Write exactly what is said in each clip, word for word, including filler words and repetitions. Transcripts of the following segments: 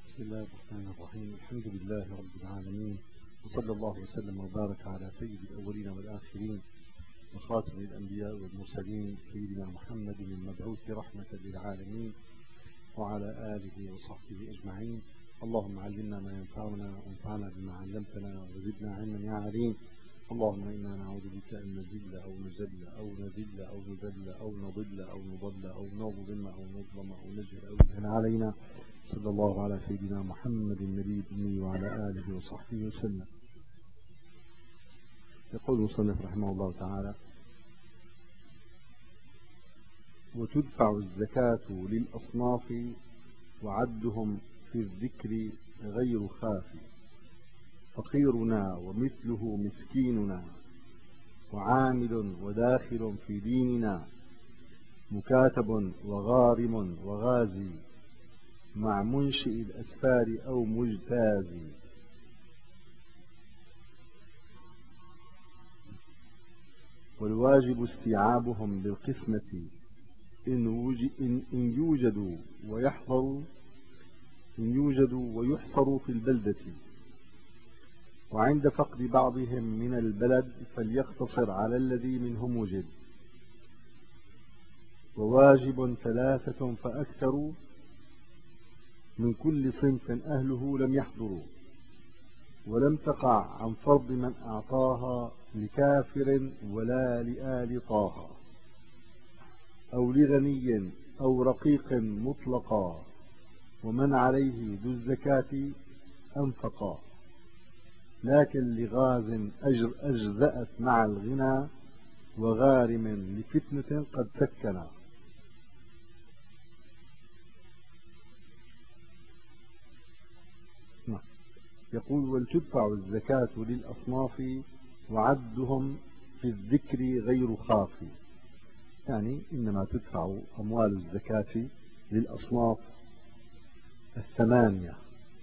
بسم الله الرحمن الرحيم. الحمد لله رب العالمين، وصلى الله وسلم وبارك على سيد الأولين والآخرين وخاتم الأنبياء والمرسلين سيدنا محمد المبعوث رحمة للعالمين وعلى آله وصحبه أجمعين. اللهم علمنا ما ينفعنا وانفعنا بما علمتنا وزدنا علما يا عليم. اللهم إنا نعوذ بك أن نزل أو نزل أو نذل أو نذل أو نضل أو نضل أو نظلم أو نظلم أو نجهل أو يجهل علينا. صلى الله على سيدنا محمد النبي الأمي وعلى آله وصحبه وسلم. يقول المصنف رحمه الله تعالى: وتدفع الزكاة للأصناف وعدهم في الذكر غير خافي، فقيرنا ومثله مسكيننا وعامل وداخل في ديننا، مكاتب وغارم وغازي مع منشئ الأسفار أو مجتازي. والواجب استيعابهم بالقسمة إن, إن, إن يوجدوا ويحضروا إن يوجدوا ويحصروا في البلدة، وعند فقد بعضهم من البلد فليقتصر على الذي منهم وجد. وواجب ثلاثة فأكثر من كل صنف أهله لم يحضروا، ولم تقع عن فرض من أعطاها لكافر ولا لآل طه، أو لغني أو رقيق مطلقا، ومن عليه ذو الزكاة أنفقا، لكن لغاز أجر أجزأت مع الغنى، وغارم لفتنة قد سكنا. يقول: ولتدفع الزكاة للأصناف وعدهم في الذكر غير خافي، يعني إنما تدفع أموال الزكاة للأصناف الثمانية.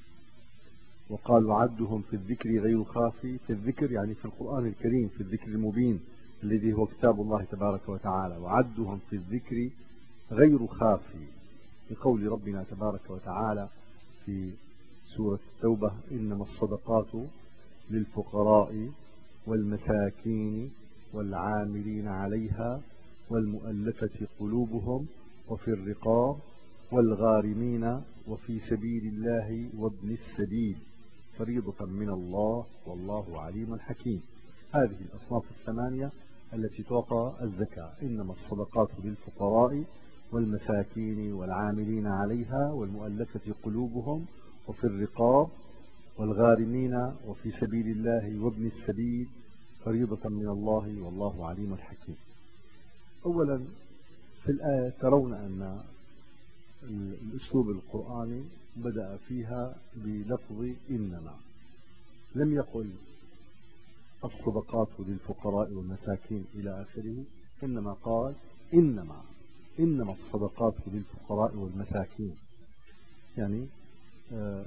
وقال: وعدهم في الذكر غير خافي، في الذكر يعني في القرآن الكريم، في الذكر المبين الذي هو كتاب الله تبارك وتعالى. وعدهم في الذكر غير خافي، بقول ربنا تبارك وتعالى في سورة التوبة: إنما الصدقات للفقراء والمساكين والعاملين عليها والمؤلفة قلوبهم وفي الرقاب والغارمين وفي سبيل الله وابن السبيل فريضة من الله والله عليم حكيم. هذه الأصناف الثمانية التي تعطى الزكاة: إنما الصدقات للفقراء والمساكين والعاملين عليها والمؤلفة قلوبهم وفي الرقاب والغارمين وفي سبيل الله وابن السبيل فريضة من الله والله عليم حكيم. أولا، في الآية ترون أن الأسلوب القرآني بدأ فيها بلفظ إنما، لم يقل الصدقات للفقراء والمساكين إلى آخره، إنما قال إنما إنما الصدقات للفقراء والمساكين. يعني آه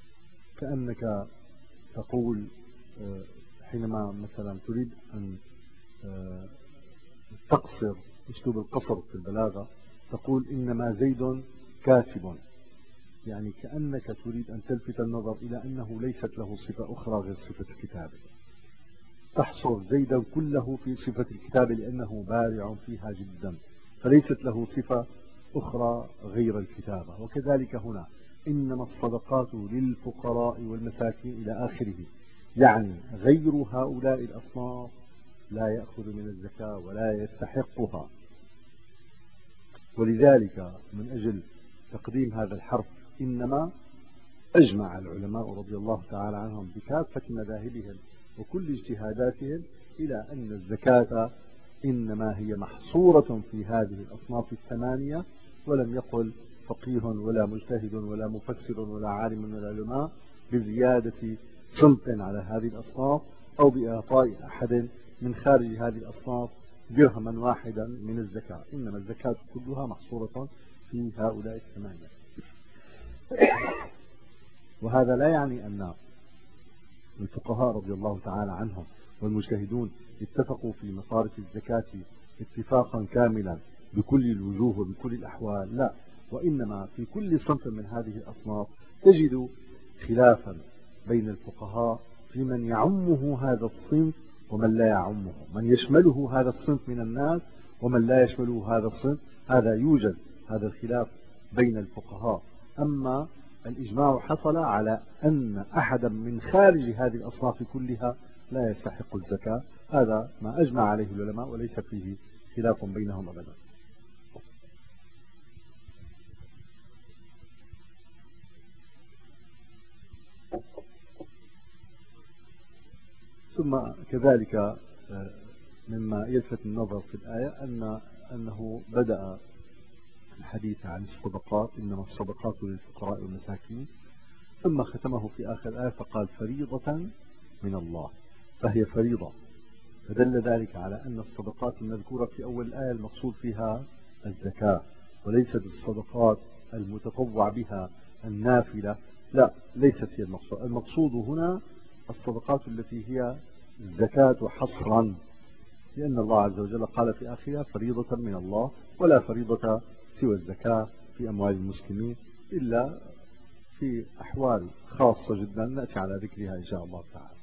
كأنك تقول آه حينما مثلا تريد أن آه تقصر، أسلوب القصر في البلاغة، تقول إنما زيد كاتب، يعني كأنك تريد أن تلفت النظر إلى أنه ليست له صفة أخرى غير صفة الكتابة. تحصر زيدا كله في صفة الكتابة لأنه بارع فيها جدا، فليست له صفة أخرى غير الكتابة. وكذلك هنا: إنما الصدقات للفقراء والمساكين إلى آخره، يعني غير هؤلاء الأصناف لا يأخذ من الزكاة ولا يستحقها. ولذلك من أجل تقديم هذا الحرف إنما أجمع العلماء رضي الله تعالى عنهم بكافة مذاهبهم وكل اجتهاداتهم إلى أن الزكاة إنما هي محصورة في هذه الأصناف الثمانية، ولم يقل فقيه ولا مجتهد ولا مفسر ولا عالم من العلماء بزيادة صنف على هذه الأصناف أو بإعطاء أحد من خارج هذه الأصناف درهما واحدا من الزكاة، إنما الزكاة كلها محصورة في هؤلاء الثمانية. وهذا لا يعني أن الفقهاء رضي الله تعالى عنهم والمجتهدون اتفقوا في مصارف الزكاة اتفاقا كاملا بكل الوجوه وبكل الأحوال، لا، وإنما في كل صنف من هذه الأصناف تجد خلافا بين الفقهاء في من يعمه هذا الصنف ومن لا يعمه، من يشمله هذا الصنف من الناس ومن لا يشمله هذا الصنف. هذا يوجد هذا الخلاف بين الفقهاء. أما الإجماع حصل على أن أحدا من خارج هذه الأصناف كلها لا يستحق الزكاة. هذا ما أجمع عليه العلماء وليس فيه خلاف بينهم أبدا. ثم كذلك مما يلفت النظر في الآية أن أنه بدأ الحديث عن الصدقات، إنما الصدقات للفقراء والمساكين، ثم ختمه في آخر الآية فقال فريضة من الله، فهي فريضة. فدل ذلك على أن الصدقات المذكورة في أول الآية المقصود فيها الزكاة وليست الصدقات المتطوع بها النافلة، لا، ليست هي المقصود. المقصود هنا الصدقات التي هي الزكاة حصرا، لأن الله عز وجل قال في آخرها فريضة من الله، ولا فريضة سوى الزكاة في أموال المسلمين إلا في أحوال خاصة جدا نأتي على ذكرها إن شاء الله تعالى.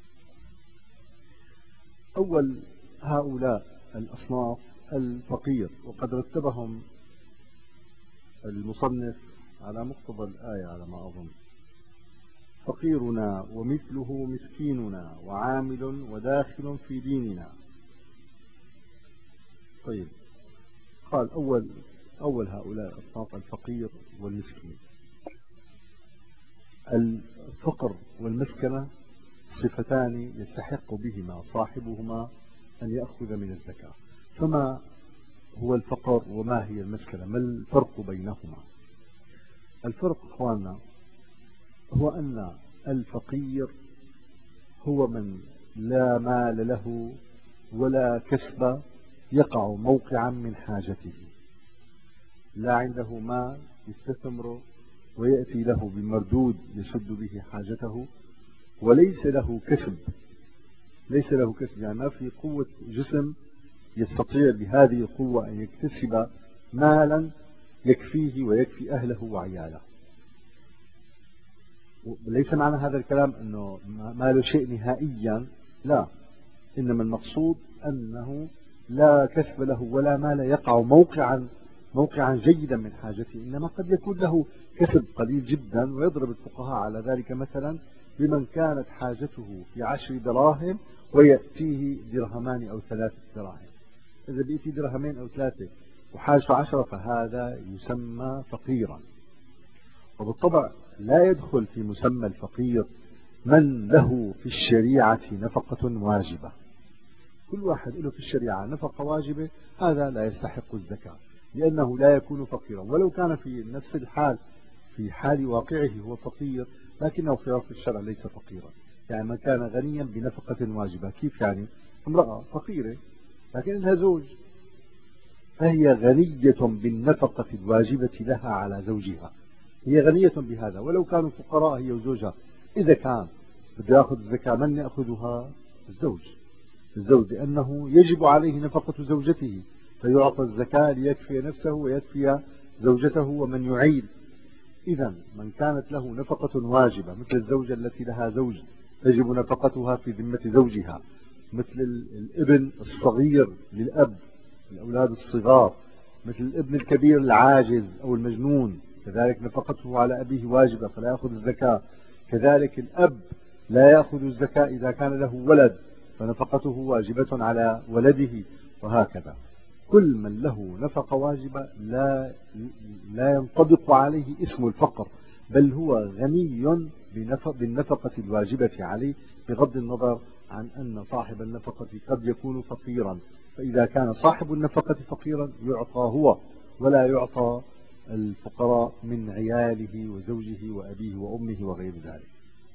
أول هؤلاء الأصناف الفقير، وقد رتبهم المصنف على مقتضى الآية على ما أظن: فقيرنا ومثله مسكيننا وعامل وداخل في ديننا. طيب، قال أول أول هؤلاء الأصناف الفقير والمسكين. الفقر والمسكنة صفتان يستحق بهما صاحبهما أن يأخذ من الزكاة. فما هو الفقر وما هي المسكنة؟ ما الفرق بينهما؟ الفرق أخواننا هو أن الفقير هو من لا مال له ولا كسب يقع موقعا من حاجته، لا عنده مال يستثمره ويأتي له بمردود يسد به حاجته، وليس له كسب، ليس له كسب يعني ما في قوة جسم يستطيع بهذه القوة أن يكتسب مالا يكفيه ويكفي أهله وعياله. ليس معنى هذا الكلام أنه ما له شيء نهائيا، لا، إنما المقصود أنه لا كسب له ولا مال يقع موقعا موقعا جيدا من حاجته، إنما قد يكون له كسب قليل جدا. ويضرب الفقهاء على ذلك مثلا بمن كانت حاجته في عشر دراهم ويأتيه درهمان أو ثلاثة دراهم. إذا بيأتي درهمين أو ثلاثة وحاجته عشرة فهذا يسمى فقيرا. وبالطبع لا يدخل في مسمى الفقير من له في الشريعة نفقة واجبة. كل واحد له في الشريعة نفقة واجبة هذا لا يستحق الزكاة، لأنه لا يكون فقيرا ولو كان في نفس الحال، في حال واقعه هو فقير، لكنه في عرف الشرع ليس فقيرا. يعني من كان غنيا بنفقة واجبة، كيف يعني؟ امرأة فقيرة لكن لها زوج، فهي غنية بالنفقة الواجبة لها على زوجها، هي غنية بهذا ولو كانوا فقراء هي وزوجها. إذا كان بده يأخذ الزكاة من يأخذها؟ الزوج. الزوج لأنه يجب عليه نفقة زوجته، فيعطى الزكاة ليكفي نفسه ويكفي زوجته ومن يعيل. إذا من كانت له نفقة واجبة مثل الزوجة التي لها زوج تجب نفقتها في ذمة زوجها، مثل الابن الصغير للأب، الأولاد الصغار، مثل الابن الكبير العاجز أو المجنون كذلك نفقته على أبيه واجبة فلا يأخذ الزكاة. كذلك الأب لا يأخذ الزكاة إذا كان له ولد فنفقته واجبة على ولده، وهكذا. كل من له نفقة واجبة لا لا ينطبق عليه اسم الفقر، بل هو غني بالنفقة الواجبة عليه، بغض النظر عن أن صاحب النفقة قد يكون فقيرا. فإذا كان صاحب النفقة فقيرا يعطى هو ولا يعطى الفقراء من عياله وزوجه وأبيه وأمه وغير ذلك.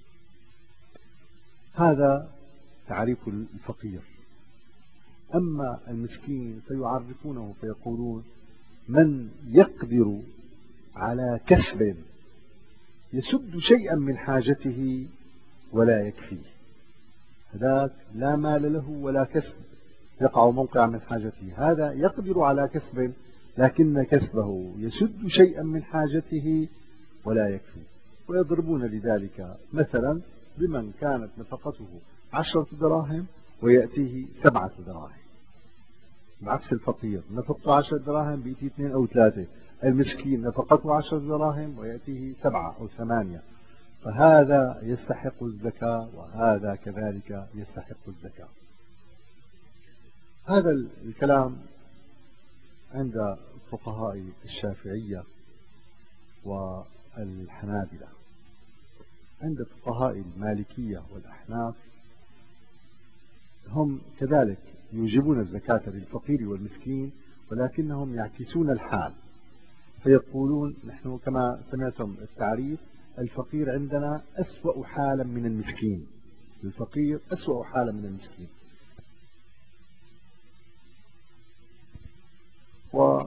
هذا تعريف الفقير. أما المسكين فيعرفونه فيقولون من يقدر على كسب يسد شيئا من حاجته ولا يكفيه، هذاك لا مال له ولا كسب يقع موقع من حاجته، هذا يقدر على كسب لكن كسبه يسد شيئا من حاجته ولا يكفي. ويضربون لذلك مثلا بمن كانت نفقته عشرة دراهم ويأتيه سبعة دراهم، بعكس الفقير نفقته عشرة دراهم بيأتيه اثنين أو ثلاثة، المسكين نفقته عشرة دراهم ويأتيه سبعة أو ثمانية، فهذا يستحق الزكاة وهذا كذلك يستحق الزكاة. هذا الكلام عند فقهاء الشافعية والحنابلة. عند فقهاء المالكية والأحناف هم كذلك يوجبون الزكاة للفقير والمسكين، ولكنهم يعكسون الحال فيقولون نحن كما سمعتم التعريف الفقير عندنا أسوأ حالا من المسكين، الفقير أسوأ حالا من المسكين. و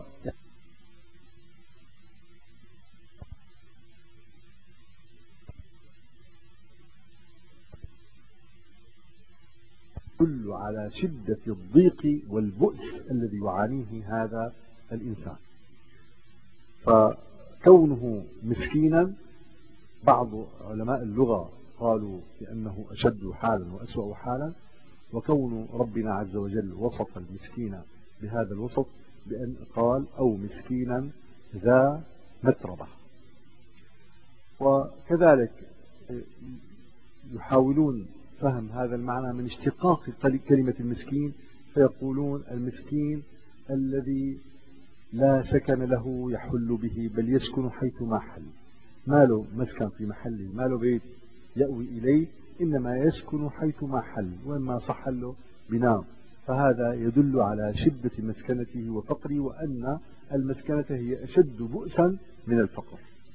يدل على شدة الضيق والبؤس الذي يعانيه هذا الإنسان. فكونه مسكينا بعض علماء اللغة قالوا بأنه أشد حالا وأسوأ حالا، وكون ربنا عز وجل وصف المسكين بهذا الوصف بأن قال أو مسكينا ذا متربة. وكذلك يحاولون فهم هذا المعنى من اشتقاق كلمة المسكين، فيقولون المسكين الذي لا سكن له يحل به بل يسكن حيث ما حل، ما له مسكن في محله، ما له بيت يأوي إليه، إنما يسكن حيث ما حل، وإما صح له بنام. فهذا يدل على شدة مسكنته وفقره، وأن المسكنة هي أشد بؤسا من الفقر.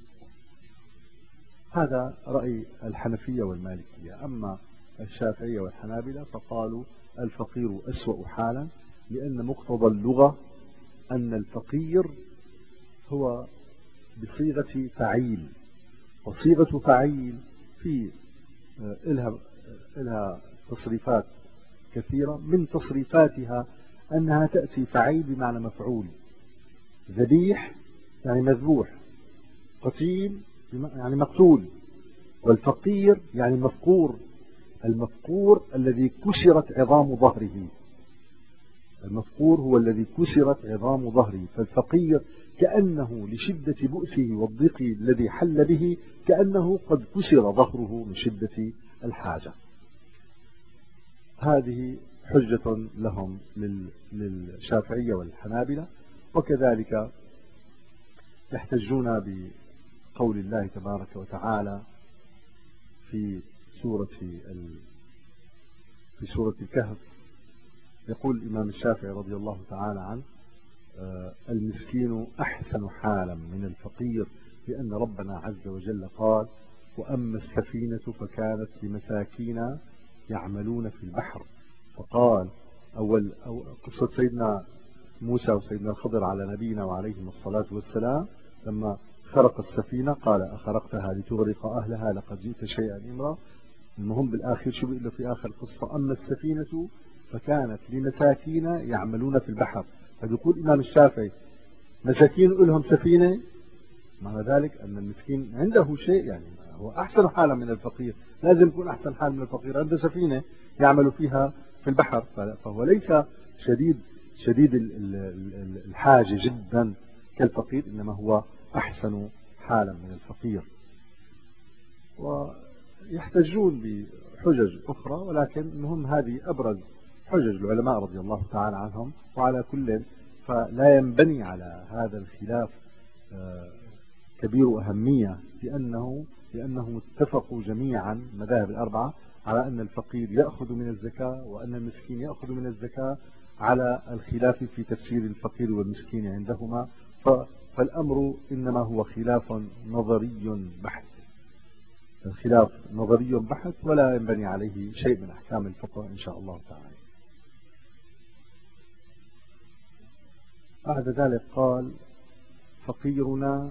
هذا رأي الحنفية والمالكية. أما الشافعية والحنابلة فقالوا الفقير أسوأ حالا، لأن مقتضى اللغة أن الفقير هو بصيغة فعيل، وصيغة فعيل في إلها, إلها تصريفات كثيرة، من تصريفاتها أنها تأتي فعيل بمعنى مفعول، ذبيح يعني مذبوح، قتيل يعني مقتول، والفقير يعني مفقور، المفقور الذي كسرت عظام ظهره، المفقور هو الذي كسرت عظام ظهره. فالفقير كأنه لشدة بؤسه والضيق الذي حل به كأنه قد كسر ظهره من شدة الحاجة. هذه حجة لهم للشافعية والحنابلة. وكذلك يحتجون بقول الله تبارك وتعالى في سورة في سورة الكهف، يقول الإمام الشافعي رضي الله تعالى عنه المسكين أحسن حالا من الفقير، لأن ربنا عز وجل قال وأما السفينة فكانت لمساكين يعملون في البحر. وقال أول أو قصة سيدنا موسى وسيدنا الخضر على نبينا وعليهم الصلاة والسلام، لما خرق السفينة قال أخرقتها لتغرق أهلها لقد جئت شيئا إمرا. المهم بالآخر شو بيقول له في آخر القصة أما السفينة فكانت لمساكين يعملون في البحر. فيقول الإمام الشافعي مساكين لهم سفينة، معنى ذلك أن المسكين عنده شيء، يعني هو أحسن حالا من الفقير، لازم يكون أحسن حال من الفقير، عنده سفينة يعمل فيها في البحر، فهو ليس شديد شديد الحاجة جدا كالفقير، إنما هو أحسن حالا من الفقير. ويحتجون بحجج أخرى، ولكن المهم هذه أبرز حجج العلماء رضي الله تعالى عنهم. وعلى كل فلا ينبني على هذا الخلاف كبير أهمية، لأنه لأنهم اتفقوا جميعا مذاهب الأربعة على أن الفقير يأخذ من الزكاة وأن المسكين يأخذ من الزكاة، على الخلاف في تفسير الفقير والمسكين عندهما. فالأمر إنما هو خلاف نظري بحت، الخلاف نظري بحت ولا ينبني عليه شيء من أحكام الفقه إن شاء الله تعالى. بعد ذلك قال فقيرنا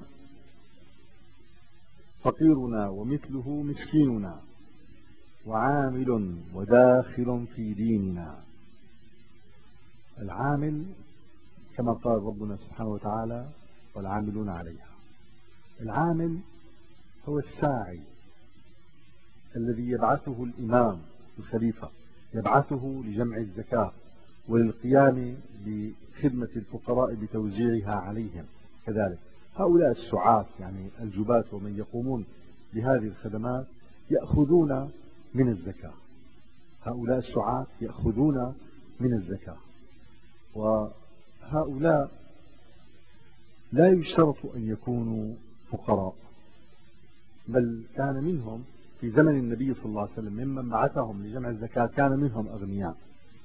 فقيرنا ومثله مسكيننا وعامل وداخل في ديننا. العامل كما قال ربنا سبحانه وتعالى والعاملون عليها. العامل هو الساعي الذي يبعثه الإمام الخليفة، يبعثه لجمع الزكاة وللقيام بخدمة الفقراء بتوزيعها عليهم. كذلك هؤلاء السعاة يعني الجباة ومن يقومون بهذه الخدمات يأخذون من الزكاة. هؤلاء السعاة يأخذون من الزكاة، وهؤلاء لا يشترط أن يكونوا فقراء، بل كان منهم في زمن النبي صلى الله عليه وسلم ممن بعثهم لجمع الزكاة كان منهم أغنياء،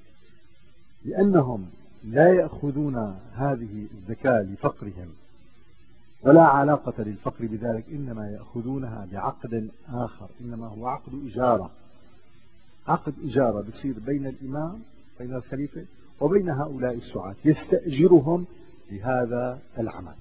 لأنهم لا يأخذون هذه الزكاة لفقرهم ولا علاقة للفقر بذلك، إنما يأخذونها بعقد آخر، إنما هو عقد إجارة. عقد إجارة بصير بين الإمام بين الخليفة وبين هؤلاء السعاة، يستأجرهم لهذا العمل.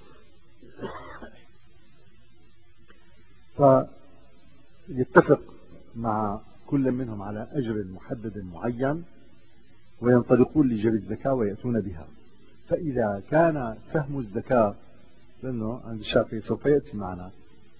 فيتفق مع كل منهم على أجر محدد معين وينطلقون لجلب الزكاة ويأتون بها. فإذا كان سهم الزكاة، لأنه عند الشافعي سوف يأتي معنا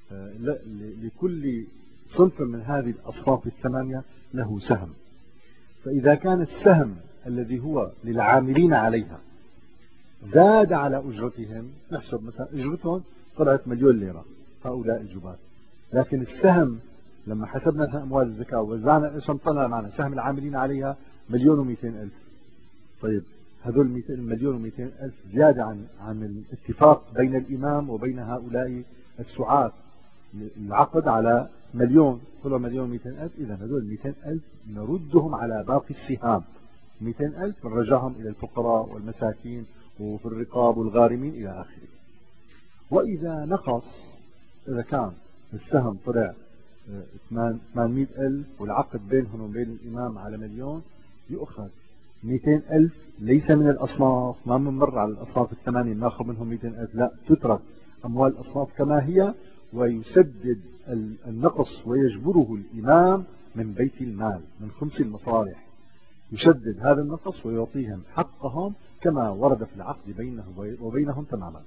لكل صنف من هذه الأصناف الثمانية له سهم، فإذا كان السهم الذي هو للعاملين عليها زاد على أجرتهم، نحسب مثلا أجرتهم طلعت مليون ليرة هؤلاء الجبال، لكن السهم لما حسبنا أموال الزكاة ووزعنا إيش طلع معنا سهم العاملين عليها مليون ومئتين ألف. طيب هذول المليون ومئتين ألف زيادة عن عن الاتفاق بين الإمام وبين هؤلاء السعاة. العقد على مليون، طلعوا مليون ومئتين ألف، إذا هذول مئتين ألف نردهم على باقي السهام، مئتين ألف نرجعهم إلى الفقراء والمساكين وفي الرقاب والغارمين إلى آخره. وإذا نقص، إذا كان السهم طلع ثمانمئة ألف والعقد بينهم وبين الإمام على مليون، يؤخذ مئتين ألف ليس من الأصناف، ما بنمر على الأصناف الثمانية ناخذ منهم مئتين ألف، لا، تترك أموال الأصناف كما هي ويسدد النقص ويجبره الإمام من بيت المال من خمس المصالح، يسدد هذا النقص ويعطيهم حقهم كما ورد في العقد بينه وبينهم تماما.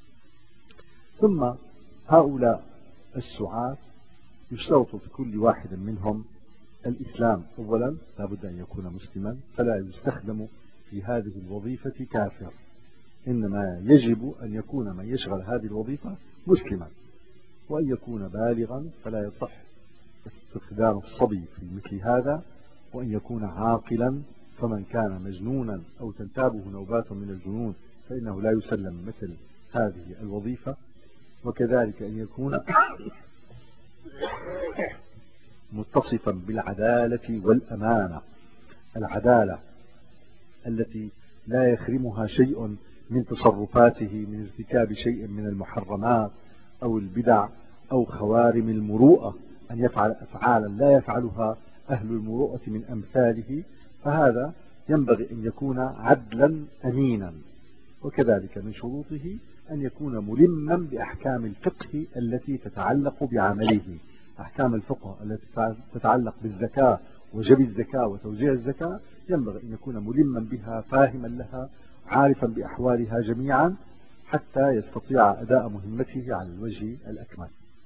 ثم هؤلاء السعاة يشترط في كل واحد منهم الإسلام. أولا لابد أن يكون مسلما، فلا يستخدم في هذه الوظيفة كافر، إنما يجب أن يكون من يشغل هذه الوظيفة مسلما، وأن يكون بالغا، فلا يصح استخدام الصبي في مثل هذا، وأن يكون عاقلا، فمن كان مجنونا أو تنتابه نوبات من الجنون فإنه لا يسلم مثل هذه الوظيفة. وكذلك أن يكون متصفا بالعدالة والأمانة، العدالة التي لا يخرمها شيء من تصرفاته من ارتكاب شيء من المحرمات أو البدع أو خوارم المروءة، أن يفعل أفعالا لا يفعلها أهل المروءة من أمثاله، فهذا ينبغي أن يكون عدلا أمينا. وكذلك من شروطه أن يكون ملما بأحكام الفقه التي تتعلق بعمله، أحكام الفقه التي تتعلق بالزكاة وجب الزكاة وتوزيع الزكاة ينبغي أن يكون ملما بها فاهما لها عارفا بأحوالها جميعا حتى يستطيع أداء مهمته على الوجه الأكمل.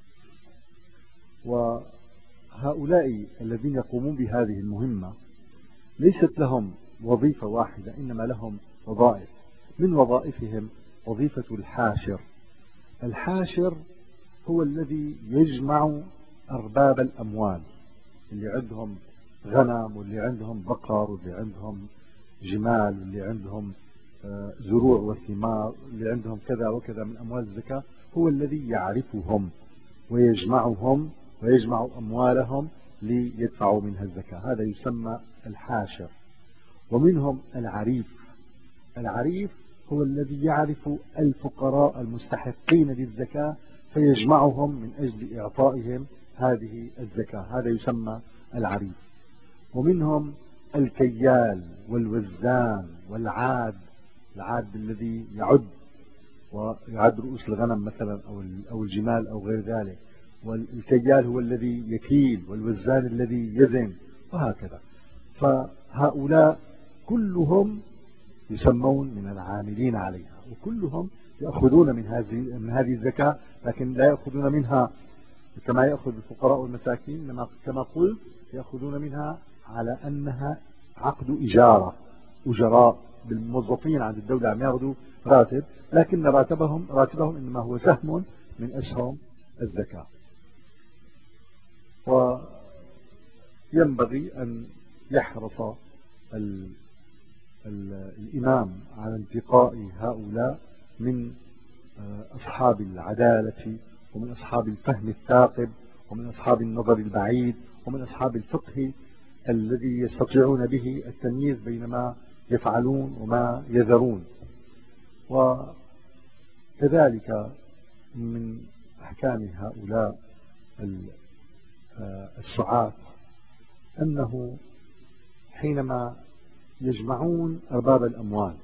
وهؤلاء الذين يقومون بهذه المهمة ليست لهم وظيفة واحدة، إنما لهم وظائف. من وظائفهم وظيفة الحاشر. الحاشر هو الذي يجمع أرباب الأموال، اللي عندهم غنم واللي عندهم بقر واللي عندهم جمال واللي عندهم زروع وثمار واللي عندهم كذا وكذا من أموال الزكاة، هو الذي يعرفهم ويجمعهم ويجمع أموالهم ليدفعوا منها الزكاة، هذا يسمى الحاشر. ومنهم العريف. العريف هو الذي يعرف الفقراء المستحقين للزكاة فيجمعهم من أجل إعطائهم هذه الزكاة، هذا يسمى العريف. ومنهم الكيال والوزان والعاد. العاد الذي يعد ويعد رؤوس الغنم مثلا أو الجمال أو غير ذلك، والكيال هو الذي يكيل، والوزان الذي يزن، وهكذا. فهؤلاء كلهم يسمون من العاملين عليها، وكلهم يأخذون من هذه من هذه الزكاة، لكن لا يأخذون منها كما يأخذ الفقراء والمساكين، إنما كما قلت يأخذون منها على أنها عقد إجارة، أجراء بالموظفين عند الدولة عم ياخذوا راتب، لكن راتبهم راتبهم إنما هو سهم من أسهم الزكاة. وينبغي أن يحرص ال ال الإمام على انتقاء هؤلاء من أصحاب العدالة، ومن أصحاب الفهم الثاقب، ومن أصحاب النظر البعيد، ومن أصحاب الفقه الذي يستطيعون به التمييز بين ما يفعلون وما يذرون. وكذلك من أحكام هؤلاء السعاة أنه حينما يجمعون أرباب الأموال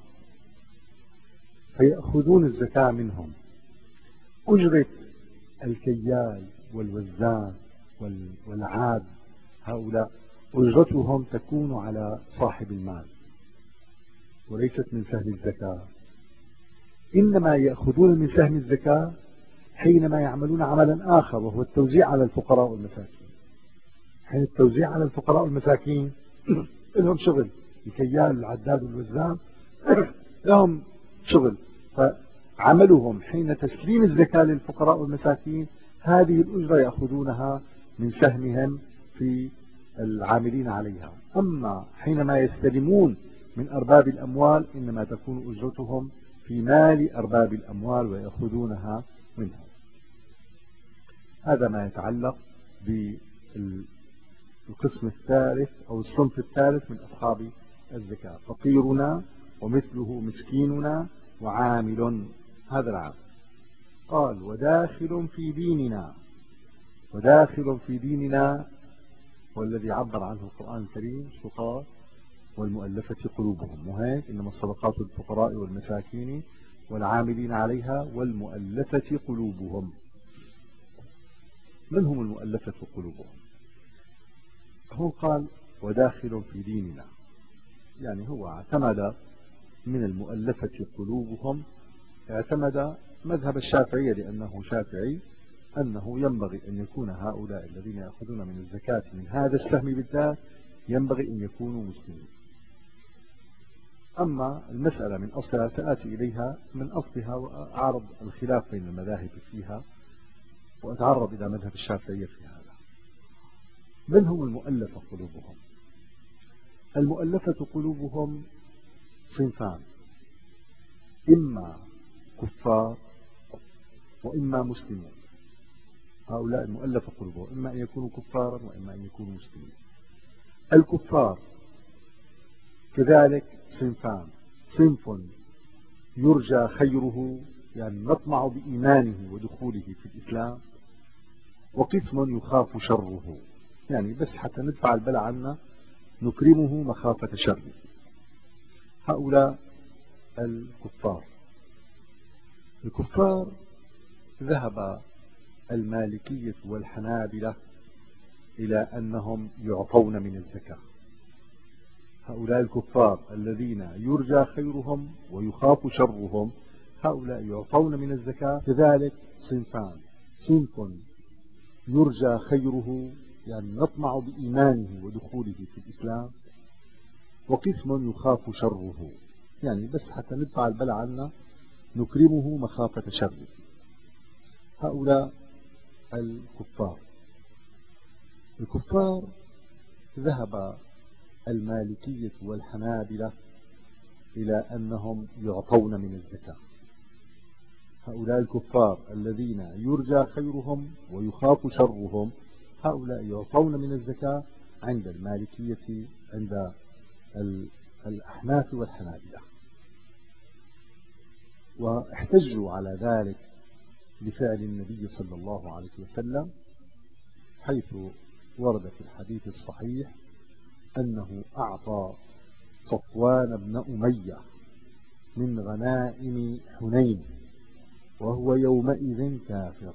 فيأخذون الزكاة منهم، أجرة الكيال والوزان والعاد هؤلاء أجرتهم تكون على صاحب المال وليست من سهم الزكاة، إنما يأخذون من سهم الزكاة حينما يعملون عملا آخر وهو التوزيع على الفقراء والمساكين. حين التوزيع على الفقراء والمساكين لهم شغل، الكيال والعداد والوزان لهم شغل، فعملهم حين تسليم الزكاة للفقراء والمساكين هذه الأجرة يأخذونها من سهمهم في العاملين عليها. أما حينما يستلمون من أرباب الأموال إنما تكون أجرتهم في مال أرباب الأموال ويأخذونها منهم. هذا ما يتعلق بالقسم الثالث أو الصنف الثالث من أصحاب الزكاة، فقيرنا ومثله مسكيننا وعامل. هذا العام. قال وداخل في ديننا. وداخل في ديننا والذي عبر عنه القرآن الكريم شو قال؟ والمؤلفة قلوبهم، وهيك إنما الصدقات للفقراء والمساكين والعاملين عليها والمؤلفة قلوبهم. من هم المؤلفة قلوبهم؟ هو قال وداخل في ديننا، يعني هو اعتمد من المؤلفة قلوبهم، اعتمد مذهب الشافعية لأنه شافعي أنه ينبغي أن يكون هؤلاء الذين يأخذون من الزكاة من هذا السهم بالذات ينبغي أن يكونوا مسلمين. أما المسألة من أصلها سآتي إليها من أصلها وأعرض الخلاف بين المذاهب فيها وأتعرض إلى مذهب الشافعية في هذا. من هم المؤلفة قلوبهم؟ المؤلفة قلوبهم صنفان، إما كفار وإما مسلمون. هؤلاء المؤلفة قلوبهم إما أن يكونوا كفارا وإما أن يكونوا مسلمين. الكفار كذلك صنفان، صنف يرجى خيره يعني نطمع بإيمانه ودخوله في الإسلام، وقسم يخاف شره يعني بس حتى ندفع البلاء عنا نكرمه مخافة شره. هؤلاء الكفار. الكفار ذهب المالكية والحنابلة إلى أنهم يعطون من الزكاة. هؤلاء الكفار الذين يرجى خيرهم ويخاف شرهم هؤلاء يعطون من الزكاة. كذلك صنفان، صنف يرجى خيره يعني نطمع بإيمانه ودخوله في الإسلام، وقسم يخاف شره يعني بس حتى ندفع البلاء عنا نكرمه مخافة شره. هؤلاء الكفار. الكفار ذهب المالكية والحنابلة إلى أنهم يعطون من الزكاة. هؤلاء الكفار الذين يرجى خيرهم ويخاف شرهم هؤلاء يعطون من الزكاة عند المالكية عند الأحناف والحنابلة. واحتجوا على ذلك بفعل النبي صلى الله عليه وسلم، حيث ورد في الحديث الصحيح أنه أعطى صفوان بن أمية من غنائم حنين وهو يومئذ كافر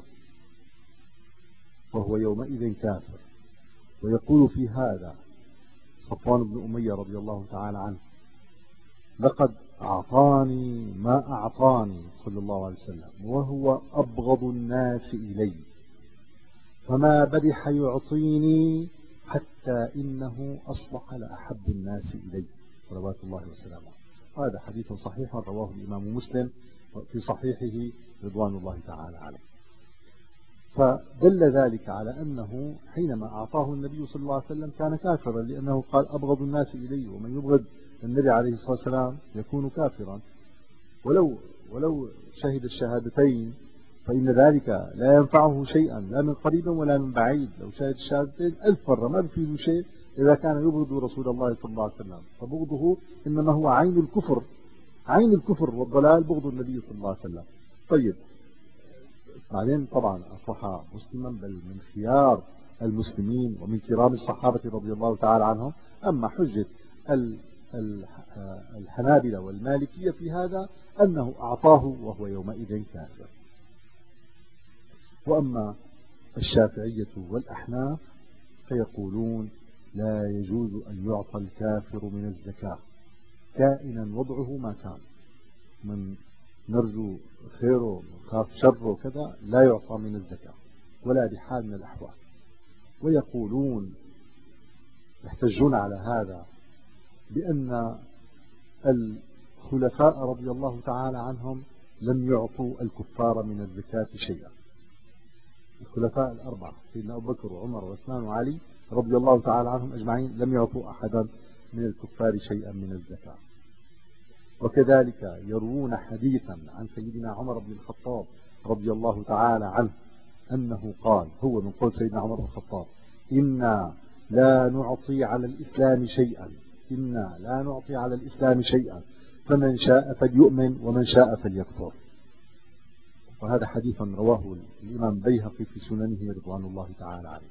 وهو يومئذ كافر ويقول في هذا صفوان بن أمية رضي الله تعالى عنه: لقد أعطاني ما أعطاني صلى الله عليه وسلم وهو أبغض الناس إلي، فما برح يعطيني حتى إنه أصبح لأحب الناس إلي صلوات الله وسلامه. هذا حديث صحيح رواه الإمام مسلم في صحيحه رضوان الله تعالى عليه. فدل ذلك على أنه حينما أعطاه النبي صلى الله عليه وسلم كان كافرا، لأنه قال أبغض الناس إلي، ومن يبغض النبي عليه الصلاة والسلام يكون كافرا ولو ولو شهد الشهادتين، فإن ذلك لا ينفعه شيئا لا من قريب ولا من بعيد. لو شهد الشهادتين ألف مرة ما بفيده شيء إذا كان يبغض رسول الله صلى الله عليه وسلم، فبغضه إنما هو عين الكفر، عين الكفر والضلال بغض النبي صلى الله عليه وسلم. طيب بعدين طبعا أصبح مسلما بل من خيار المسلمين ومن كرام الصحابة رضي الله تعالى عنهم. أما حجة الحنابلة والمالكية في هذا أنه أعطاه وهو يومئذ كافر. وأما الشافعية والأحناف فيقولون لا يجوز أن يعطى الكافر من الزكاة كائنا وضعه ما كان، من نرجو خيره ونخاف شره وكذا لا يعطى من الزكاة ولا بحال من الأحوال. ويقولون يحتجون على هذا بأن الخلفاء رضي الله تعالى عنهم لم يعطوا الكفار من الزكاة شيئا. الخلفاء الأربعة سيدنا أبو بكر وعمر وعثمان وعلي رضي الله تعالى عنهم أجمعين لم يعطوا أحدا من الكفار شيئا من الزكاة. وكذلك يروون حديثا عن سيدنا عمر بن الخطاب رضي الله تعالى عنه أنه قال، هو من قول سيدنا عمر بن الخطاب: إنا لا نعطي على الإسلام شيئا إنا لا نعطي على الإسلام شيئا فمن شاء فليؤمن ومن شاء فليكفر. وهذا حديث رواه الإمام البيهقي في سننه رضوان الله تعالى عليه.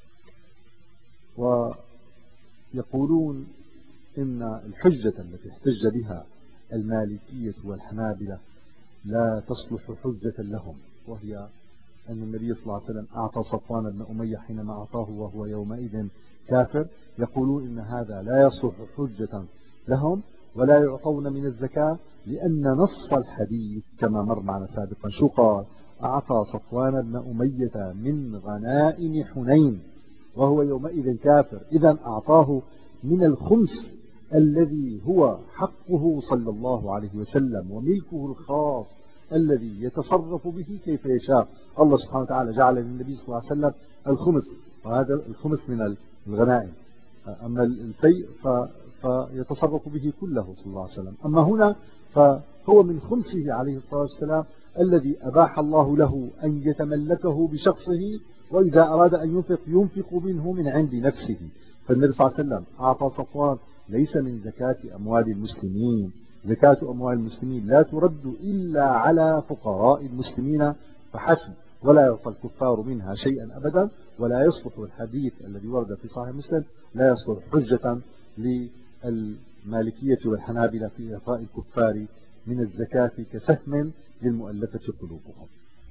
ويقولون إن الحجة التي احتج بها المالكية والحنابلة لا تصلح حجة لهم، وهي أن النبي صلى الله عليه وسلم أعطى صفوان بن أمية حينما أعطاه وهو يومئذ كافر. يقولون إن هذا لا يصلح حجة لهم ولا يعطون من الزكاة، لأن نص الحديث كما مر معنا سابقا شو قال؟ أعطى صفوان بن أمية من غنائم حنين وهو يومئذ كافر، إذا أعطاه من الخمس الذي هو حقه صلى الله عليه وسلم وملكه الخاص الذي يتصرف به كيف يشاء. الله سبحانه وتعالى جعل للنبي صلى الله عليه وسلم الخمس، وهذا الخمس من الغنائم. أما الفيء فيتصرف به كله صلى الله عليه وسلم. أما هنا فهو من خمسه عليه الصلاة والسلام الذي أباح الله له أن يتملكه بشخصه، وإذا أراد أن ينفق ينفق منه من عند نفسه. فالنبي صلى الله عليه وسلم أعطى صفوان ليس من زكاة أموال المسلمين. زكاة أموال المسلمين لا ترد إلا على فقراء المسلمين فحسب، ولا يعطى الكفار منها شيئا أبدا. ولا يصلح الحديث الذي ورد في صحيح مسلم لا يصلح حجة للمالكية والحنابلة في إعطاء الكفار من الزكاة كسهم للمؤلفة قلوبهم.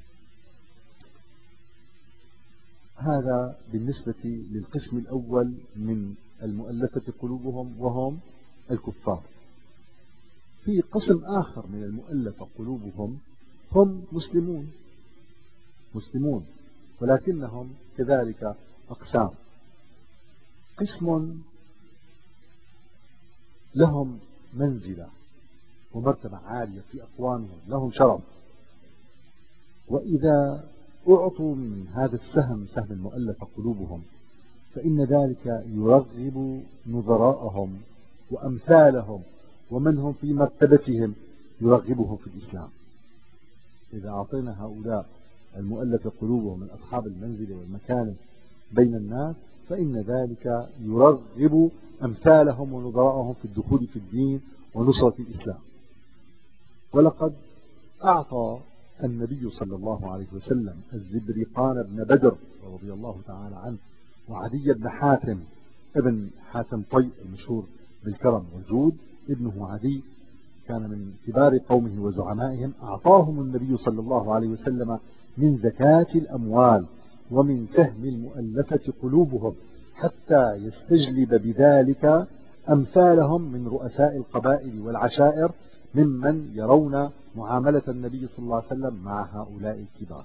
هذا بالنسبة للقسم الأول من المؤلفة قلوبهم وهم الكفار. في قسم آخر من المؤلفة قلوبهم هم مسلمون مسلمون ولكنهم كذلك أقسام. قسم لهم منزلة ومرتبة عالية في أقوامهم، لهم شرف، وإذا أعطوا من هذا السهم سهم المؤلفة قلوبهم فإن ذلك يرغب نظراءهم وأمثالهم ومن هم في مرتبتهم يرغبهم في الإسلام. إذا أعطينا هؤلاء المؤلفة قلوبهم من أصحاب المنزل والمكانة بين الناس فإن ذلك يرغب أمثالهم ونظراءهم في الدخول في الدين ونصرة الإسلام. ولقد أعطى النبي صلى الله عليه وسلم الزبرقان بن بدر رضي الله تعالى عنه وعدي بن حاتم ابن حاتم طي المشهور بالكرم والجود، ابنه عدي كان من كبار قومه وزعمائهم، أعطاهم النبي صلى الله عليه وسلم من زكاة الأموال ومن سهم المؤلفة قلوبهم حتى يستجلب بذلك أمثالهم من رؤساء القبائل والعشائر ممن يرون معاملة النبي صلى الله عليه وسلم مع هؤلاء الكبار.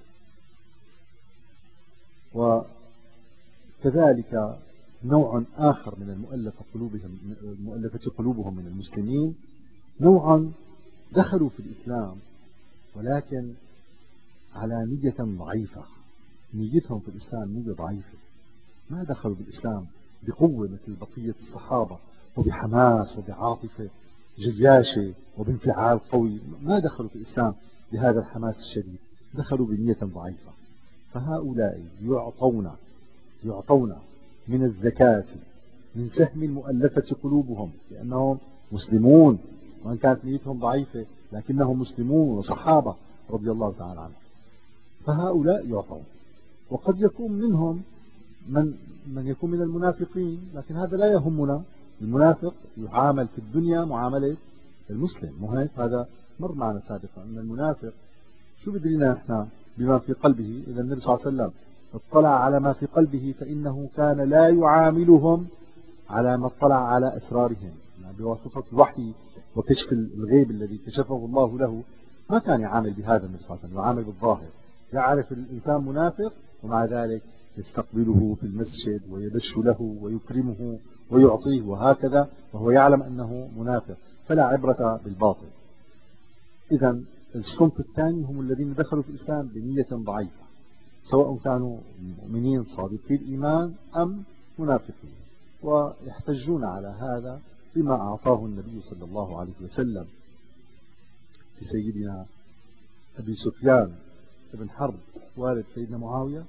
وكذلك نوع آخر من المؤلفة قلوبهم المؤلفة قلوبهم من المسلمين، نوع دخلوا في الإسلام ولكن على نية ضعيفة، نيتهم في الإسلام نية ضعيفة، ما دخلوا بالإسلام بقوة مثل بقية الصحابة وبحماس وبعاطفة جياشة وبانفعال قوي، ما دخلوا في الإسلام بهذا الحماس الشديد، دخلوا بنية ضعيفة. فهؤلاء يعطون يعطون من الزكاة من سهم المؤلفة قلوبهم، لأنهم مسلمون وإن كانت نيتهم ضعيفة لكنهم مسلمون وصحابة رضي الله تعالى عنهم. فهؤلاء يعطون، وقد يكون منهم من من يكون من المنافقين، لكن هذا لا يهمنا. المنافق يعامل في الدنيا معاملة المسلم، مو هيك؟ هذا مر معنا سابقا أن المنافق شو بدرينا احنا بما في قلبه؟ إذا النبي صلى الله عليه وسلم اطلع على ما في قلبه فإنه كان لا يعاملهم على ما اطلع على أسرارهم، يعني بواسطة الوحي وكشف الغيب الذي كشفه الله له. ما كان يعامل بهذا النبي صلى الله عليه وسلم، يعامل بالظاهر، يعرف الإنسان منافق ومع ذلك يستقبله في المسجد ويبش له ويكرمه ويعطيه وهكذا، وهو يعلم أنه منافق، فلا عبرة بالباطل. إذا الصنف الثاني هم الذين دخلوا في الإسلام بنية ضعيفة، سواء كانوا مؤمنين صادقي الإيمان أم منافقين، ويحتجون على هذا بما أعطاه النبي صلى الله عليه وسلم لسيدنا أبي سفيان بن حرب والد سيدنا معاوية،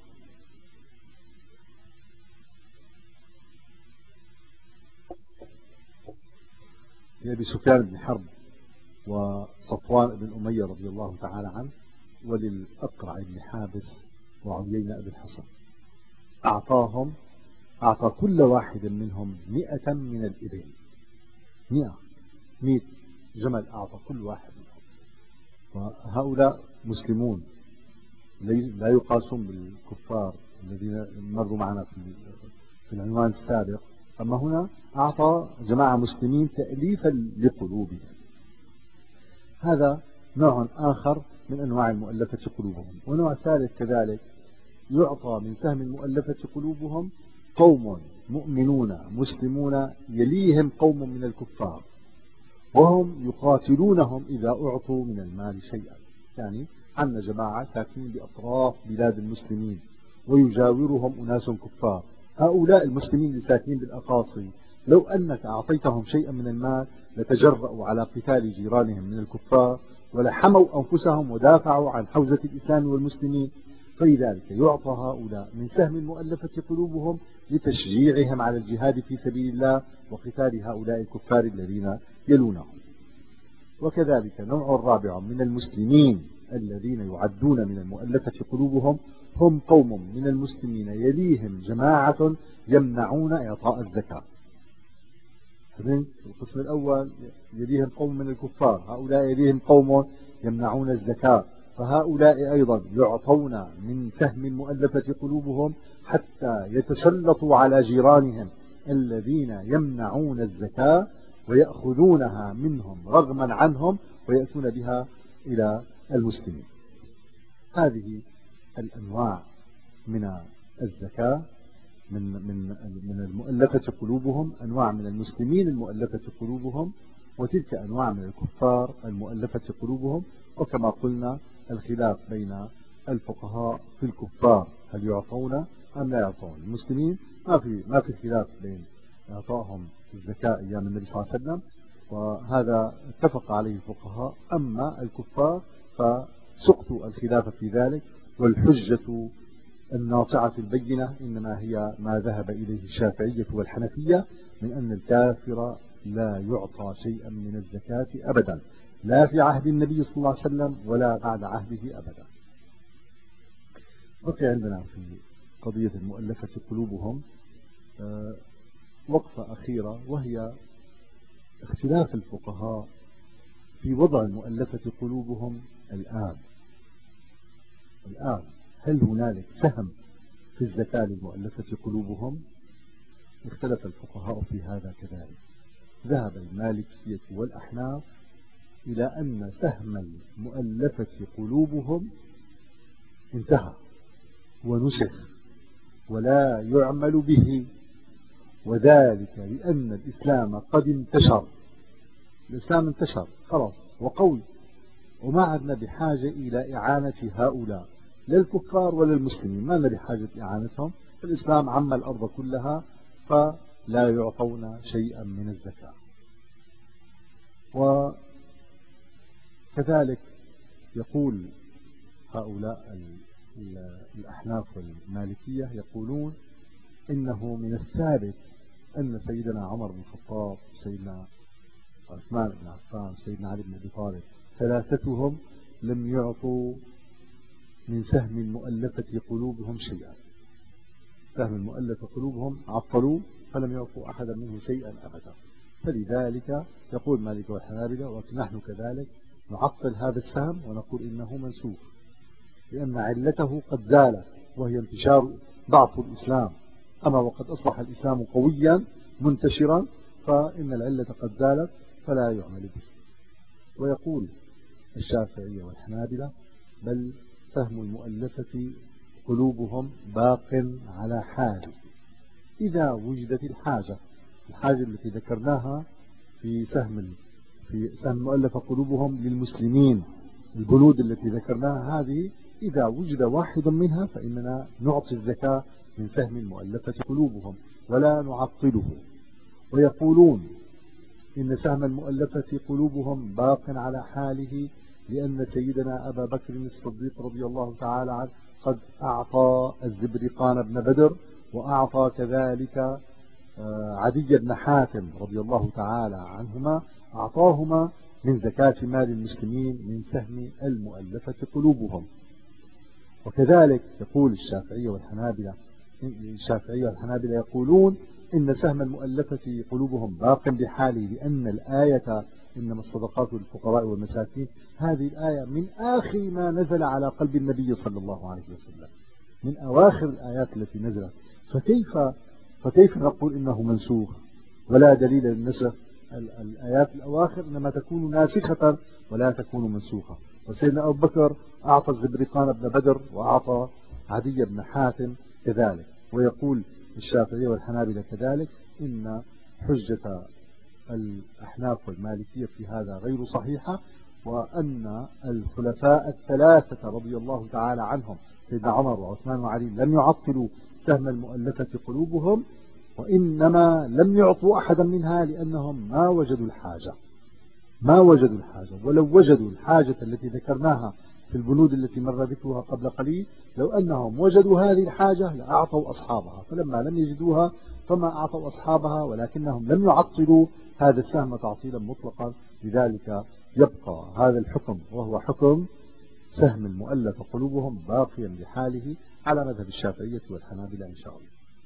لأبي سفيان بن حرب وصفوان بن أمية رضي الله تعالى عنه، وللأقرع بن حابس وعيينة بن حصن. أعطاهم أعطى كل واحد منهم مئة من الإبل، مئة مئة جمل أعطى كل واحد منهم. وهؤلاء مسلمون لا يقاسون بالكفار الذين مروا معنا في في العنوان السابق، أما هنا أعطى جماعة مسلمين تأليفا لقلوبهم. هذا نوع آخر من أنواع المؤلفة قلوبهم. ونوع ثالث كذلك يعطى من سهم المؤلفة قلوبهم قوم مؤمنون مسلمون يليهم قوم من الكفار، وهم يقاتلونهم إذا أعطوا من المال شيئا. يعني عندنا جماعة ساكنين بأطراف بلاد المسلمين ويجاورهم أناس كفار، هؤلاء المسلمين اللي ساكنين بالأقاصي لو أنك أعطيتهم شيئا من المال لتجرؤوا على قتال جيرانهم من الكفار ولحموا أنفسهم ودافعوا عن حوزة الإسلام والمسلمين. فلذلك يعطى هؤلاء من سهم المؤلفة قلوبهم لتشجيعهم على الجهاد في سبيل الله وقتال هؤلاء الكفار الذين يلونهم. وكذلك نوع الرابع من المسلمين الذين يعدون من المؤلفة قلوبهم هم قوم من المسلمين يليهم جماعة يمنعون إعطاء الزكاة. القسم الأول يليهم قوم من الكفار، هؤلاء يليهم قوم يمنعون الزكاة، فهؤلاء أيضا يعطون من سهم المؤلفة قلوبهم حتى يتسلطوا على جيرانهم الذين يمنعون الزكاة ويأخذونها منهم رغما عنهم ويأتون بها إلى المسلمين. هذه الأنواع من الزكاة من من من المؤلفة قلوبهم، أنواع من المسلمين المؤلفة قلوبهم، وتلك أنواع من الكفار المؤلفة قلوبهم. وكما قلنا الخلاف بين الفقهاء في الكفار، هل يعطون أم لا يعطون؟ المسلمين ما في ما في خلاف بين إعطائهم الزكاة أيام النبي صلى الله عليه وسلم، وهذا اتفق عليه الفقهاء. أما الكفار فسقطوا الخلاف في ذلك، والحجة الناصعة البينة إنما هي ما ذهب إليه الشافعية والحنفية من أن الكافر لا يعطى شيئا من الزكاة أبدا، لا في عهد النبي صلى الله عليه وسلم ولا بعد عهده أبدا. بقي عندنا في قضية المؤلفة قلوبهم وقفة أخيرة، وهي اختلاف الفقهاء في وضع المؤلفة قلوبهم الآن. الآن هل هنالك سهم في الزكاة للمؤلفة قلوبهم؟ اختلف الفقهاء في هذا كذلك. ذهب المالكية والأحناف إلى أن سهم المؤلفة قلوبهم انتهى ونسخ ولا يعمل به، وذلك لأن الإسلام قد انتشر. الإسلام انتشر خلاص وقوي، وما عدنا بحاجة إلى إعانة هؤلاء، لا الكفار ولا المسلمين، ما لنا بحاجة إعانتهم. الإسلام عم الأرض كلها، فلا يعطون شيئا من الزكاة. وكذلك يقول هؤلاء الأحناف والمالكية، يقولون إنه من الثابت أن سيدنا عمر بن الخطاب وسيدنا عثمان بن عفان وسيدنا علي بن أبي طالب ثلاثتهم لم يعطوا من سهم المؤلفة قلوبهم شيئا. سهم المؤلفة قلوبهم عطلوا فلم يعطوا أحدا منه شيئا أبدا. فلذلك يقول مالك والحنابلة ونحن كذلك نعطل هذا السهم ونقول إنه منسوخ، لأن علته قد زالت وهي انتشار ضعف الإسلام. أما وقد أصبح الإسلام قويا منتشرا فإن العلة قد زالت فلا يعمل به. ويقول الشافعية والحنابلة بل سهم المؤلفة قلوبهم باق على حاله إذا وجدت الحاجة. الحاجة التي ذكرناها في سهم في سهم المؤلفة قلوبهم للمسلمين، البنود التي ذكرناها هذه إذا وجد واحد منها فإننا نعطي الزكاة من سهم المؤلفة قلوبهم ولا نعطله. ويقولون إن سهم المؤلفة قلوبهم باق على حاله لأن سيدنا أبا بكر الصديق رضي الله تعالى عنه قد أعطى الزبرقان بن بدر، وأعطى كذلك عدي بن حاتم رضي الله تعالى عنهما، أعطاهما من زكاة مال المسلمين من سهم المؤلفة قلوبهم. وكذلك يقول الشافعية والحنابلة الشافعية والحنابلة يقولون إن سهم المؤلفة قلوبهم باق بحاله لأن الآية إنما الصدقات للفقراء والمساكين هذه الآية من آخر ما نزل على قلب النبي صلى الله عليه وسلم، من أواخر الآيات التي نزلت. فكيف فكيف نقول إنه منسوخ ولا دليل للنسخ؟ الآيات الأواخر إنما تكون ناسخة ولا تكون منسوخة. وسيدنا أبو بكر أعطى الزبرقان بن بدر وأعطى عدي بن حاتم كذلك. ويقول الشافعية والحنابلة كذلك إن حجة الأحناف والمالكية في هذا غير صحيحة، وأن الخلفاء الثلاثة رضي الله تعالى عنهم سيدنا عمر وعثمان وعلي لم يعطلوا سهم المؤلفة قلوبهم، وإنما لم يعطوا أحدا منها لأنهم ما وجدوا الحاجة ما وجدوا الحاجة ولو وجدوا الحاجة التي ذكرناها في البنود التي مر ذكرها قبل قليل، لو أنهم وجدوا هذه الحاجة لأعطوا أصحابها، فلما لم يجدوها فما أعطوا أصحابها، ولكنهم لم يعطلوا هذا السهم تعطيلا مطلقا. لذلك يبقى هذا الحكم وهو حكم سهم المؤلف قلوبهم باقيا بحاله على مذهب الشافعية والحنابلة إن شاء الله.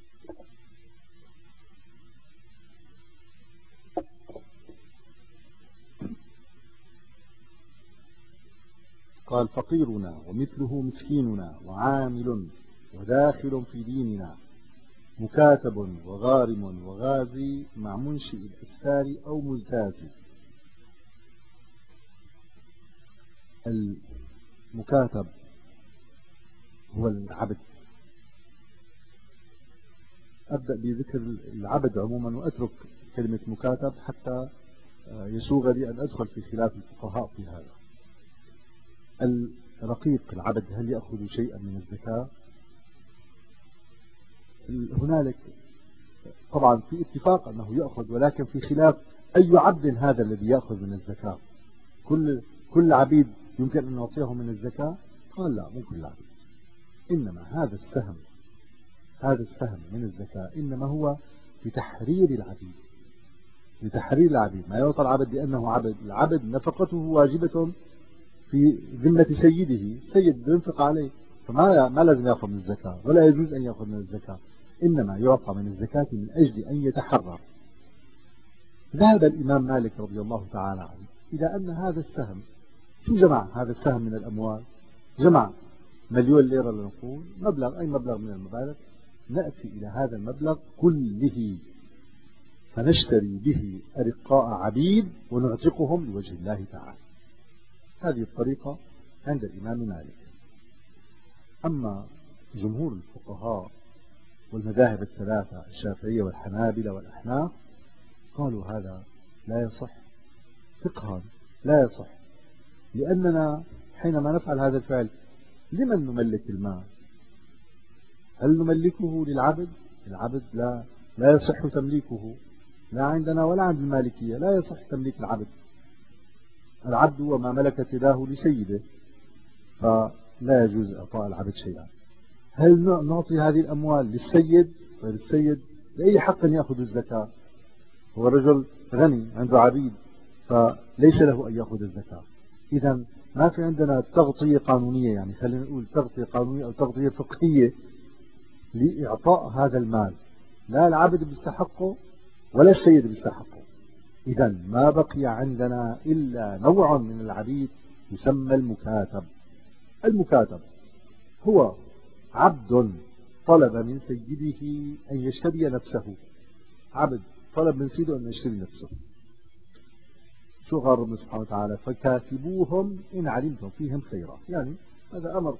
قال فقيرنا ومثله مسكيننا وعامل وداخل في ديننا مكاتب وغارم وغازي مع منشئ الأسفار أو ملتازي. المكاتب هو العبد. أبدأ بذكر العبد عموما وأترك كلمة مكاتب حتى يسوغ لي أن أدخل في خلاف الفقهاء في هذا. الرقيق العبد هل يأخذ شيئا من الزكاة؟ هنالك طبعا في اتفاق أنه يأخذ، ولكن في خلاف أي عبد هذا الذي يأخذ من الزكاة. كل كل عبيد يمكن أن نعطيه من الزكاة؟ قال لا، مو كل عبيد، إنما هذا السهم هذا السهم من الزكاة إنما هو لتحرير العبيد لتحرير العبيد ما يعطى العبد لأنه عبد. العبد نفقته واجبة في ذمة سيده، السيد ينفق عليه، فما ما لازم يأخذ من الزكاة ولا يجوز أن يأخذ من الزكاة، إنما يعطى من الزكاة من أجل أن يتحرر. ذهب الإمام مالك رضي الله تعالى عنه إلى أن هذا السهم، شو جمع هذا السهم من الأموال؟ جمع مليون ليرة لنقول مبلغ، أي مبلغ من المبالغ، نأتي إلى هذا المبلغ كله فنشتري به أرقاء عبيد ونعتقهم لوجه الله تعالى. هذه الطريقة عند الإمام مالك. أما جمهور الفقهاء والمذاهب الثلاثة الشافعية والحنابلة والأحناف قالوا هذا لا يصح فقها، لا يصح، لأننا حينما نفعل هذا الفعل لمن نملك المال؟ هل نملكه للعبد؟ العبد لا لا يصح تمليكه، لا عندنا ولا عند المالكية لا يصح تمليك العبد. العبد وما ملكت يداه لسيده، فلا يجوز إعطاء العبد شيئا. هل نعطي هذه الأموال للسيد؟ طيب السيد بأي حق يأخذ الزكاة؟ هو رجل غني عنده عبيد فليس له أن يأخذ الزكاة. إذا ما في عندنا تغطية قانونية، يعني خلينا نقول تغطية قانونية أو تغطية فقهية لإعطاء هذا المال، لا العبد بيستحقه ولا السيد بيستحقه. إذا ما بقي عندنا إلا نوع من العبيد يسمى المكاتب. المكاتب هو عبد طلب من سيده أن يشتري نفسه، عبد طلب من سيده أن يشتري نفسه. شو قال ربنا سبحانه وتعالى؟ فكاتبوهم إن علمتم فيهم خيرا. يعني هذا أمر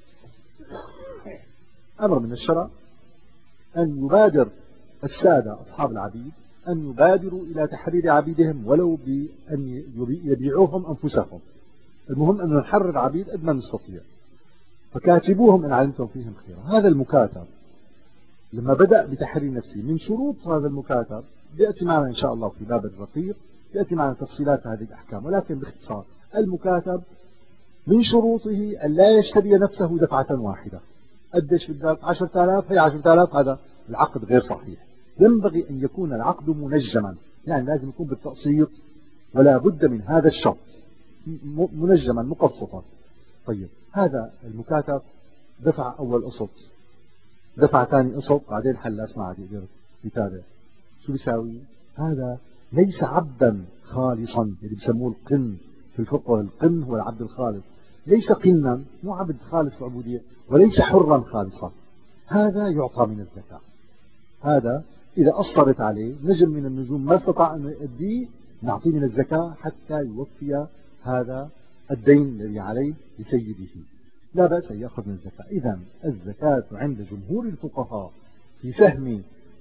أمر من الشرع أن يبادر السادة أصحاب العبيد أن يبادروا إلى تحرير عبيدهم ولو بأن يبيعوهم أنفسهم. المهم أن نحرر عبيد قد ما نستطيع. فكاتبوهم إن علمتم فيهم خيرا. هذا المكاتب لما بدأ بتحرير نفسه، من شروط هذا المكاتب بيأتي معنا إن شاء الله في باب الرقيق، بيأتي معنا تفصيلات هذه الأحكام، ولكن باختصار المكاتب من شروطه أن لا يشتري نفسه دفعة واحدة. قديش بدك؟ عشرة آلاف، هي عشرة آلاف، هذا العقد غير صحيح. ينبغي أن يكون العقد منجما، يعني لازم يكون بالتقسيط، ولا بد من هذا الشرط، منجما مقسطا. طيب هذا المكاتب دفع أول قسط، دفع ثاني قسط، بعدين حلس ما عاد يقدر يتابع. شو بيساوي؟ هذا ليس عبدا خالصا، اللي بسموه القن في الفقه. القن هو العبد الخالص، ليس قنا، مو عبد خالص العبودية، وليس حرا خالصا. هذا يعطى من الزكاة. هذا إذا أثرت عليه نجم من النجوم ما استطاع أن يؤديه، نعطيه من الزكاة حتى يوفي هذا الدين الذي عليه لسيده، لا بأس أن يأخذ من الزكاة. إذن الزكاة عند جمهور الفقهاء في سهم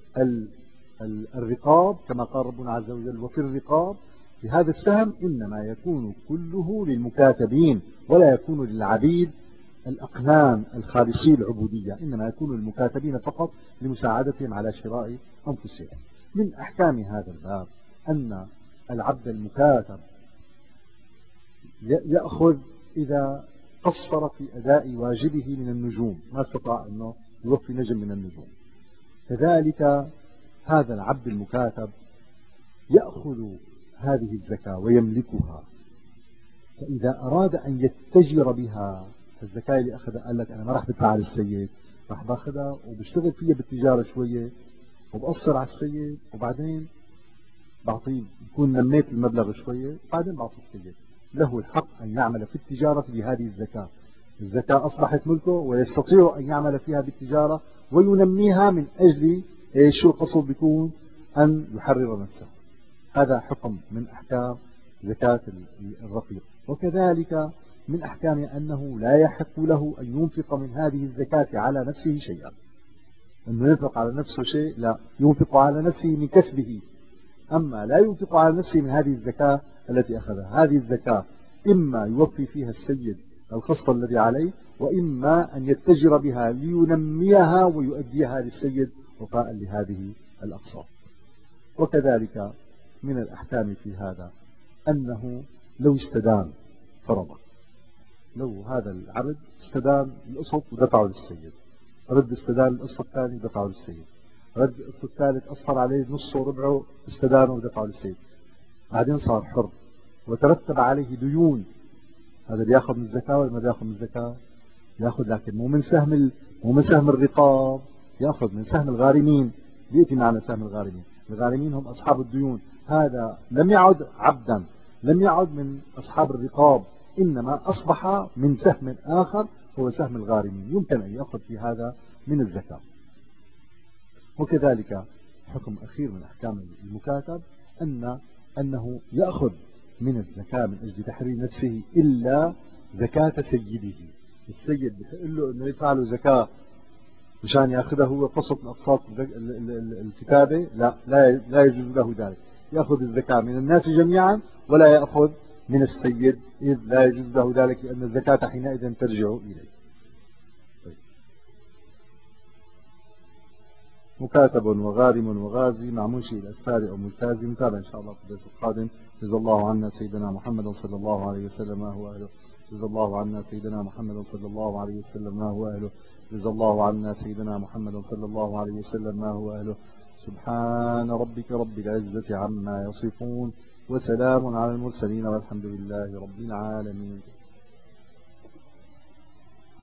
الرقاب كما قال ربنا عز وجل وفي الرقاب، في هذا السهم إنما يكون كله للمكاتبين ولا يكون للعبيد الأقنان الخالصي العبودية، إنما يكون للمكاتبين فقط لمساعدتهم على شراء أنفسهم. من أحكام هذا الباب أن العبد المكاتب يأخذ إذا قصر في أداء واجبه من النجوم، ما استطاع أنه يوفي نجم من النجوم. كذلك هذا العبد المكاتب يأخذ هذه الزكاة ويملكها، فإذا أراد أن يتجر بها، الزكاة اللي أخذها قال لك أنا ما راح بدفعها للسيد، راح باخذها وبشتغل فيها بالتجارة شوية وبقصر على السيد، وبعدين بعطيه، بكون نميت المبلغ شوية وبعدين بعطي السيد. له الحق أن يعمل في التجارة بهذه الزكاة. الزكاة أصبحت ملكه ويستطيع أن يعمل فيها بالتجارة وينميها من أجل إيش؟ شو القصد؟ بيكون أن يحرر نفسه. هذا حكم من أحكام زكاة الرقيق. وكذلك من أحكامه أنه لا يحق له أن ينفق من هذه الزكاة على نفسه شيئا. أنه ينفق على نفسه شيء لا، ينفق على نفسه من كسبه، أما لا ينفق على نفسه من هذه الزكاة التي أخذها. هذه الزكاة إما يوفي فيها السيد القسط الذي عليه، وإما أن يتجر بها لينميها ويؤديها للسيد وفاء لهذه الأقساط. وكذلك من الأحكام في هذا أنه لو استدان، فرضا لو هذا العبد استدان القسط ودفعه للسيد، رد استدان القسط الثاني دفعه للسيد، رد القسط الثالث أثر عليه نصه وربعه استدانه ودفعه للسيد، بعدين صار حر وترتب عليه ديون، هذا بياخذ من الزكاة ولا ما بياخذ من الزكاة؟ ياخذ، لكن مو من سهم ال... مو من سهم الرقاب، ياخذ من سهم الغارمين. بيأتي معنا سهم الغارمين. الغارمين هم أصحاب الديون. هذا لم يعد عبدا، لم يعد من أصحاب الرقاب، إنما أصبح من سهم آخر هو سهم الغارمين، يمكن أن يأخذ في هذا من الزكاة. وكذلك حكم أخير من أحكام المكاتب أن أنه يأخذ من الزكاة من أجل تحرير نفسه إلا زكاة سيده. السيد بيقول له إنه يدفع له زكاة مشان ياخذها هو قسط من أقساط الكتابة، لا لا لا يجوز له ذلك. يأخذ الزكاة من الناس جميعا ولا يأخذ من السيد، إذ لا يجوز له ذلك لأن الزكاة حينئذ ترجع إليه. مكاتب وغارم وغازي مع منشئ الأسفار أو مجتازي. نتابع إن شاء الله في الدرس القادم. جزا الله عنا سيدنا محمد صلى الله عليه وسلم ما هو أهله. جزا الله عنا سيدنا محمد صلى الله عليه وسلم ما هو أهله. جزا الله عنا سيدنا محمد صلى الله عليه وسلم ما هو أهله. سبحان ربك رب العزة عما يصفون وسلام على المرسلين والحمد لله رب العالمين.